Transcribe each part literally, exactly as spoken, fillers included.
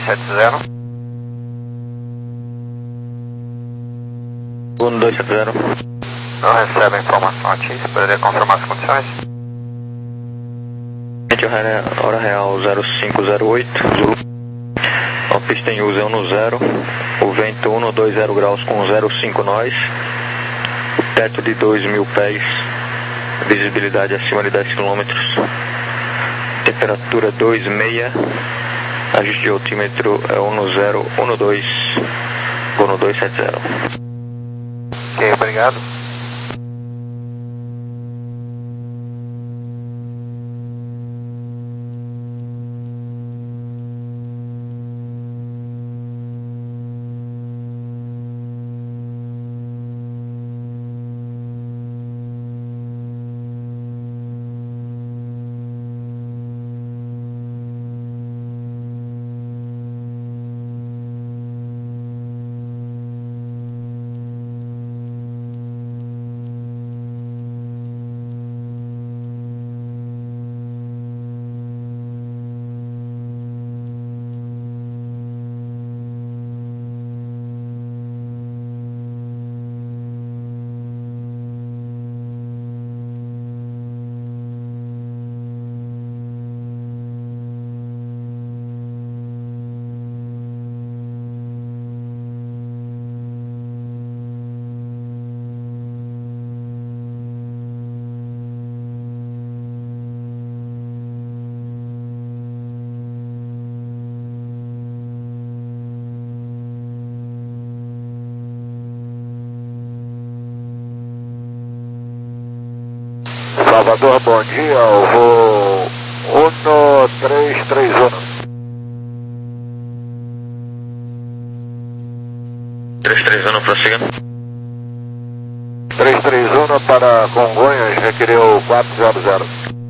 dois sete zero. Segundo dois sete zero. Não recebe a informação aqui, você poderia confirmar as condições? Hora real zero cinco zero oito, Zulu. A pista em uso é um no zero, o vento um no dois zero graus com zero cinco nós, o teto de dois mil pés, visibilidade acima de dez quilômetros, temperatura dois seis, ajuste de altímetro é um no zero, um no dois, ou no dois sete zero. Ok, obrigado. Salvador, bom dia, eu vou um três três um. três três um, prossiga. três três um para Congonhas, requeriu quatro zero zero.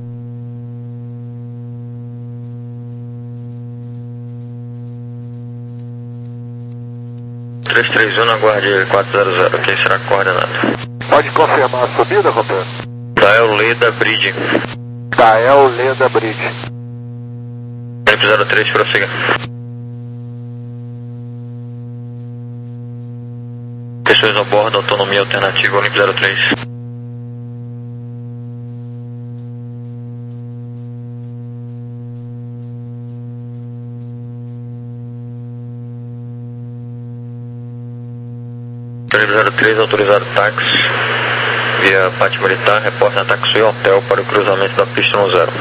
três três um, aguarde quatro zero zero, ok, será coordenado. Pode confirmar a subida, companheiro? Dael Leda Bridge. Dael Leda Bridge. zero três, prossiga. Pessoas a bordo, autonomia alternativa, Olimpo zero três. zero três, autorizado táxi via Pátio Militar, reporta Ataque e Hotel para o cruzamento da pista no zero.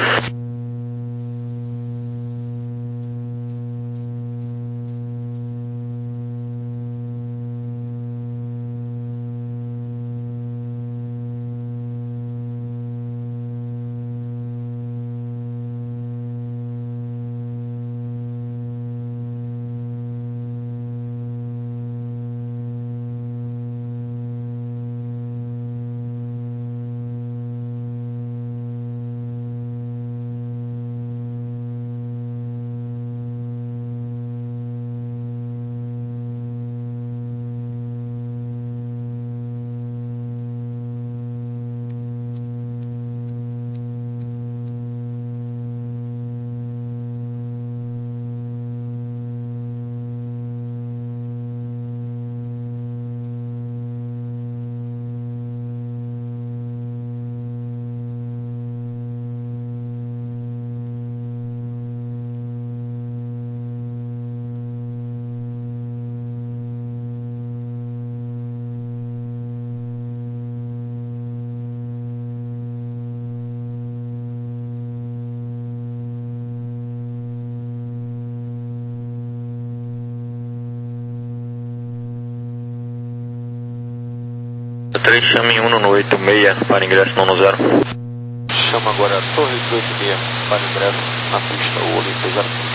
três, chame um no oito seis para ingresso no zero. Chama agora a Torre do oito seis para ingresso na pista, o Olimpo zero três.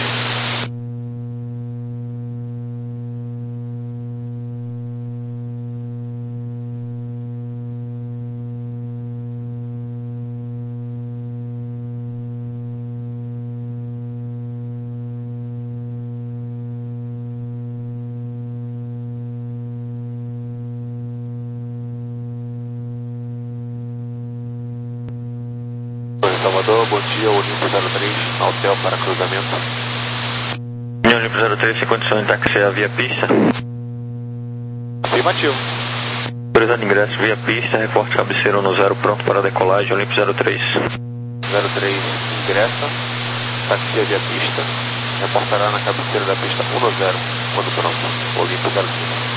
Salvador, bom dia, Olimpo zero três, hotel para cruzamento. Olimpo zero três, sem condições de taxiar via pista. Afirmativo. Autorizado de ingresso via pista, reporte cabeceira no zero, pronto para decolagem, Olímpio zero três. zero três, ingressa, taxia via pista, reportará na cabeceira da pista um zero, quando pronto, Olímpio zero cinco.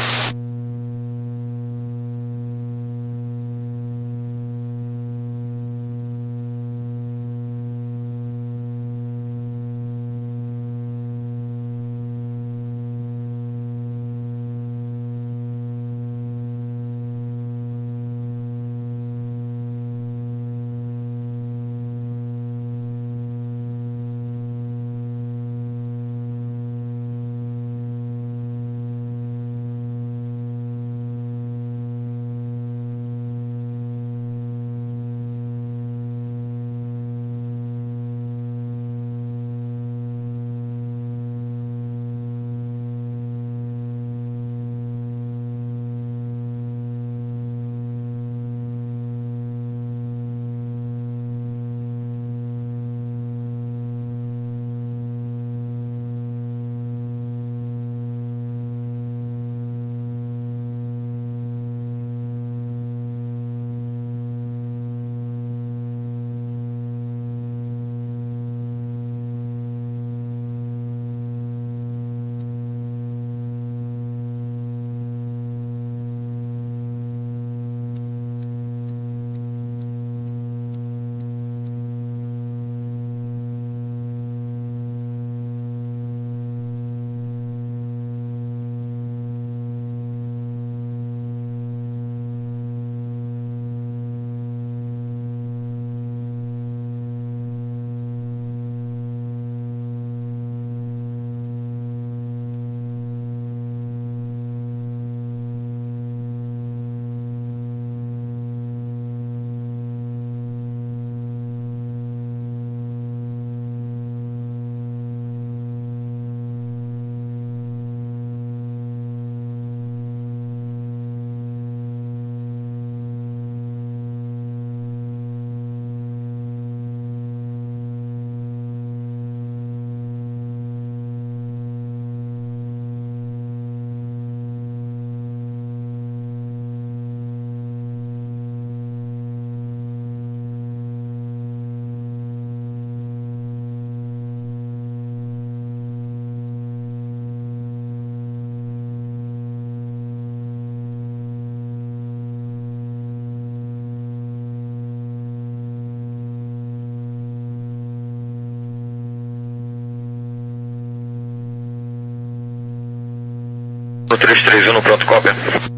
três três um no pronto, cópia.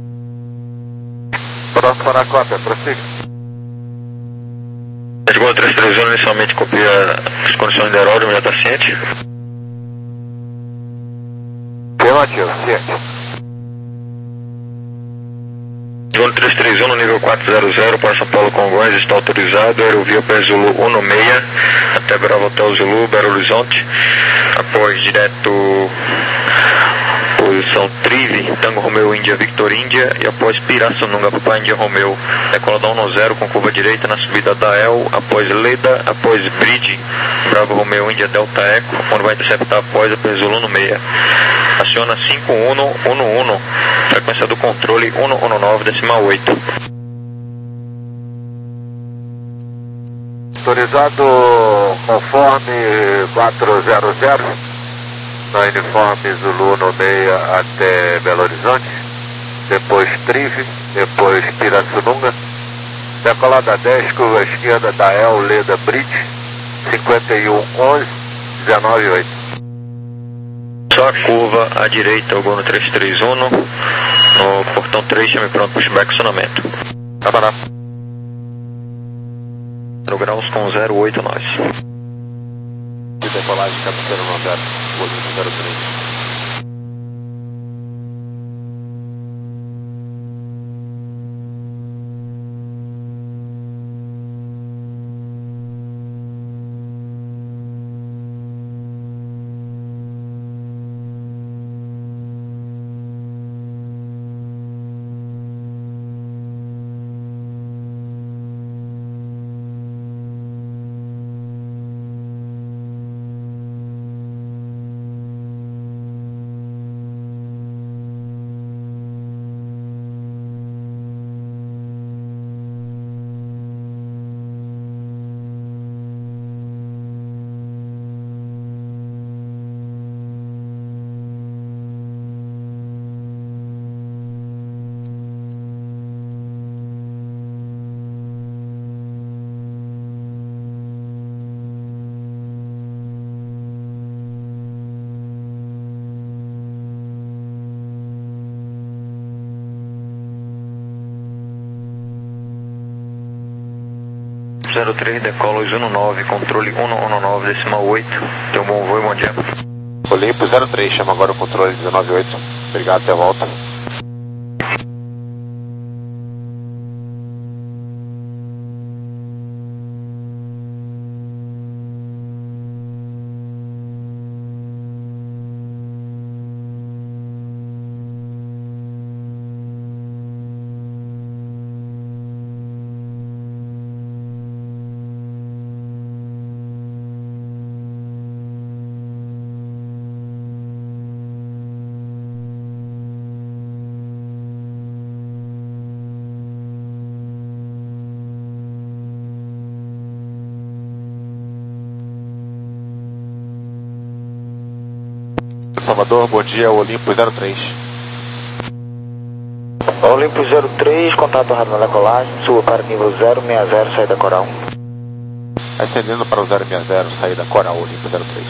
Pronto para a cópia, prossiga. Chegou três três um, inicialmente copia as condições de aeródromo, já está ciente? Afirmativo, ciente. Chegou três três um no nível quatrocentos para São Paulo Congonhas, está autorizado, aerovia para Zulu um seis, até Bravo Hotel Zulu, Belo Horizonte, após direto posição Trive, Tango Romeo Índia Victor Índia, e após Pirassununga Papa Índia Romeo, decoladão no zero com curva direita na subida da El, após Leda, após Bridge, Bravo Romeo Índia Delta Eco, onde vai interceptar após a Zulu no seis. Aciona cinco um um um um, frequência do controle um um nove decimal oito. Autorizado conforme quatrocentos, na uniforme Zulu no meia até Belo Horizonte, depois Trive, depois Pirassununga, decolada dez, curva esquerda da El Leda Bridge, cinquenta e um onze, dezenove oito. Só a curva à direita, o Gono três três um, no portão três, chame pronto, pushback, acionamento. Camarada. No graus com zero oito nós. De decolagem, cabeceira no zero, Olímpio zero três. Olimpo zero três, decola os nove, controle cento e nove, decimal oito. Tenha um bom voo e bom dia. Olimpo zero três, chama agora o controle dezenove oito. Obrigado, até a volta. Salvador, bom dia, Olimpo zero três. Olimpo zero três, contato rádio na decolagem, suba para nível zero seis zero, saída Coral. Ascendendo para o zero seis zero, saída Coral, Olimpo zero três.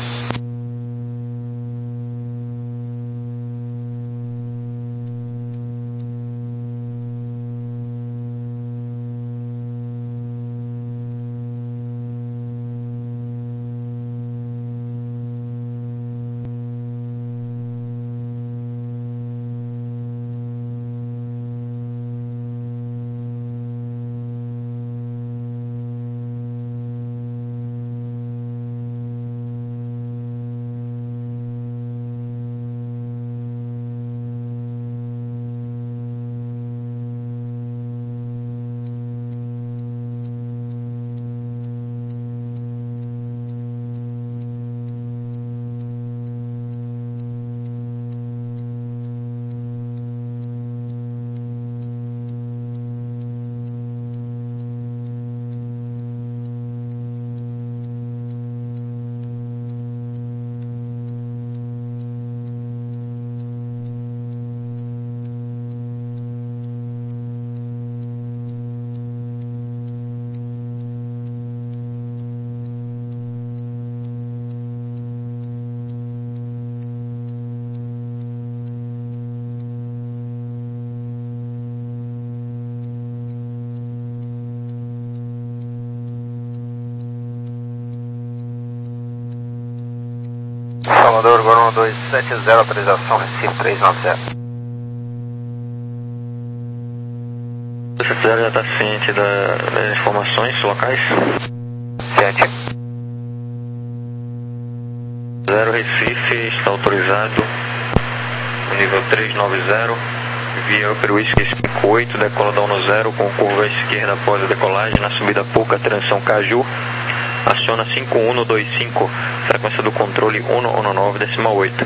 Salvador, Gorão dois sete zero, autorização Recife três nove zero. dois sete zero já está ciente da, das informações locais? Ciente. zero Recife, está autorizado, nível três nove zero, via Upper Whisky cinco oito, decola da um zero com curva à esquerda após a decolagem, na subida pouca, transição Caju, aciona cinco um dois cinco, frequência do controle cento e nove, decimal oito.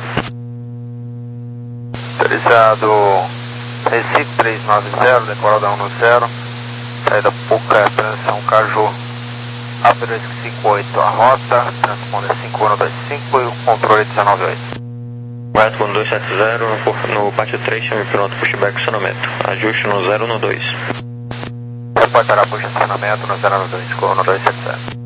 Autorizado Recife três nove zero, decola da um zero, saída pouca, transição Caju, Upper Whisky cinco oito, a rota, transponder cinco um dois cinco e o controle dezenove oito. Correto com dois sete zero, no, no pátio três, chame piloto pushback acionamento. Ajuste no zero no dois. Reportará push acionamento no zero no dois, com no dois sete zero.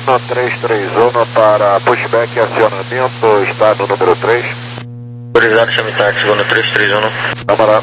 Uno três três um para pushback e acionamento, estado número três. Autorizado, chame táxi, Uno três três um. Câmara.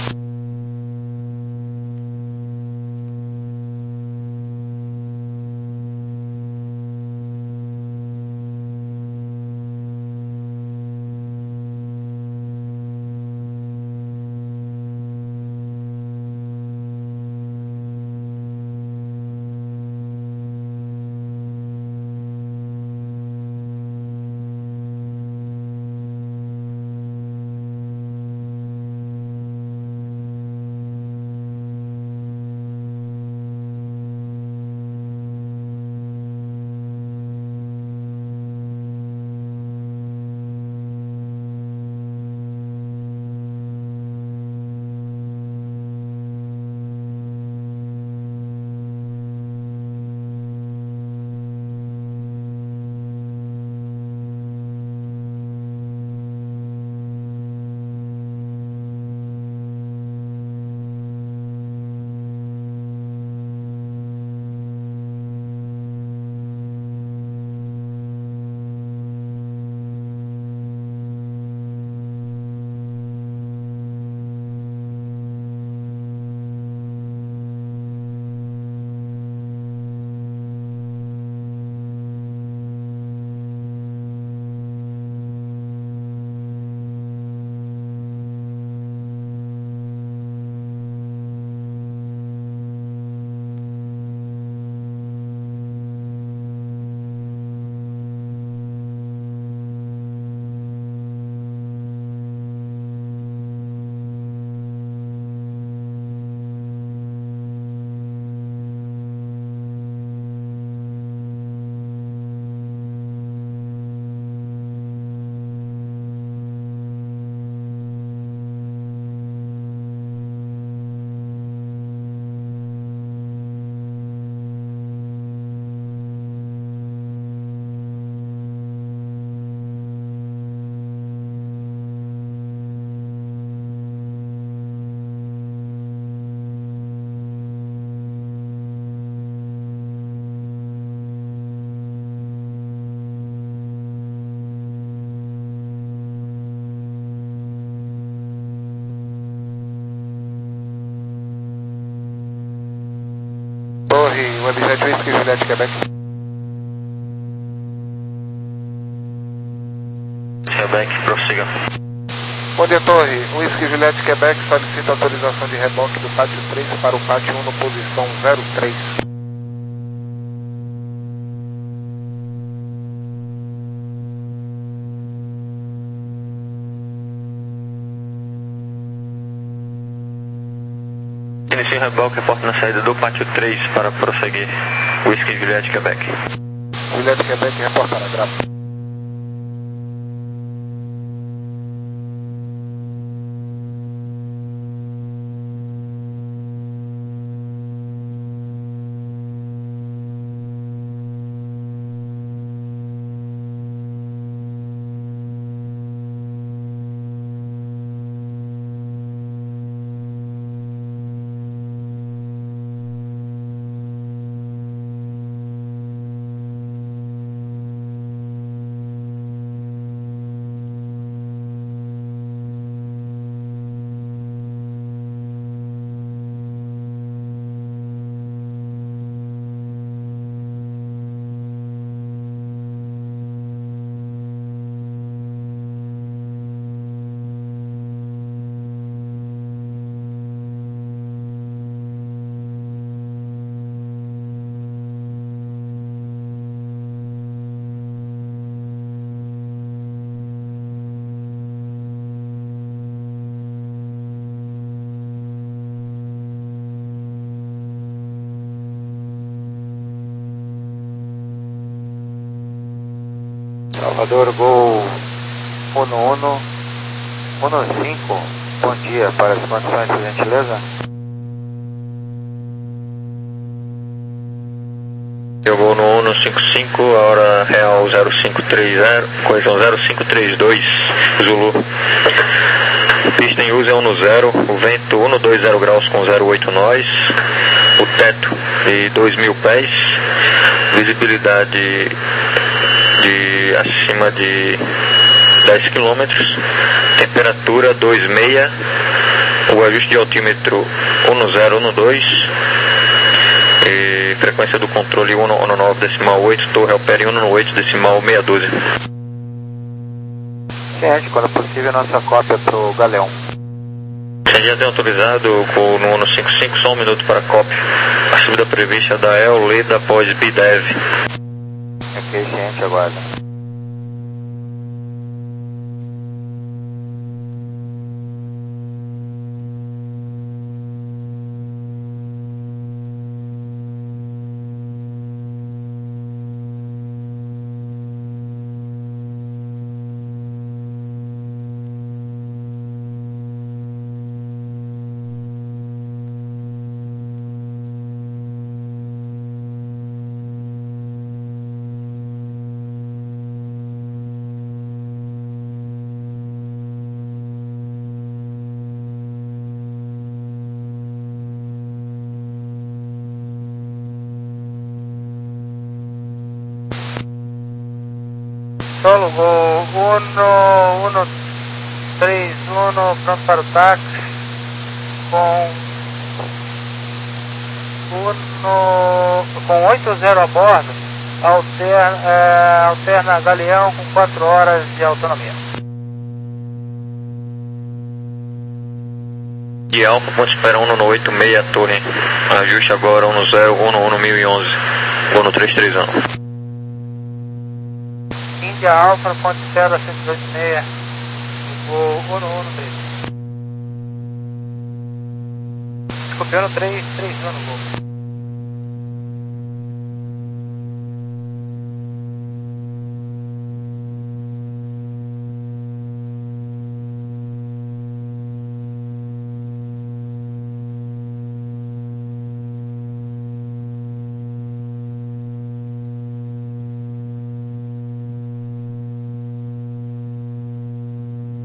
Torre, Webjet Whisky Juliette Quebec. Quebec, prossiga. Bom dia, Torre. Whisky Juliette Quebec solicita autorização de reboque do pátio três para o pátio um, posição zero três. Inicie o reboque, reporte na saída do pátio três para prosseguir. Whisky Juliette Quebec. Juliette Quebec, reportar a grava. Salvador, Gol Uno Uno, Uno cinco, bom dia, para as condições, por gentileza? Eu vou no Uno cinco cinco, a hora real zero cinco três zero, coesão zero cinco três dois, Zulu. Pista em uso é Uno zero, o vento Uno dois zero graus com zero oito nós, o teto de dois mil pés, visibilidade de acima de dez quilômetros, temperatura dois vírgula seis, o ajuste de altímetro um zero um dois, e frequência do controle um nove decimal oito, torre Alpere um oito decimal meia dúzia. Ciente, quando possível, nossa cópia para o Galeão. Já tem autorizado com no ano cinquenta e cinco, só um minuto para a cópia. A subida prevista da E L, Leda após B D E V. Ok, ciente, aguarda. Solo Gol um um três um, pronto para o táxi, com uno, com oito zero a bordo, alterna, é, alterna Galeão com quatro horas de autonomia. De Alfa, ponto espera um oito seis, torre, ajuste agora um zero um um mil e onze, voo no três três um. Índia Alfa, ponte espera cento e dois seis, voo um um três. Copiando três três um no voo.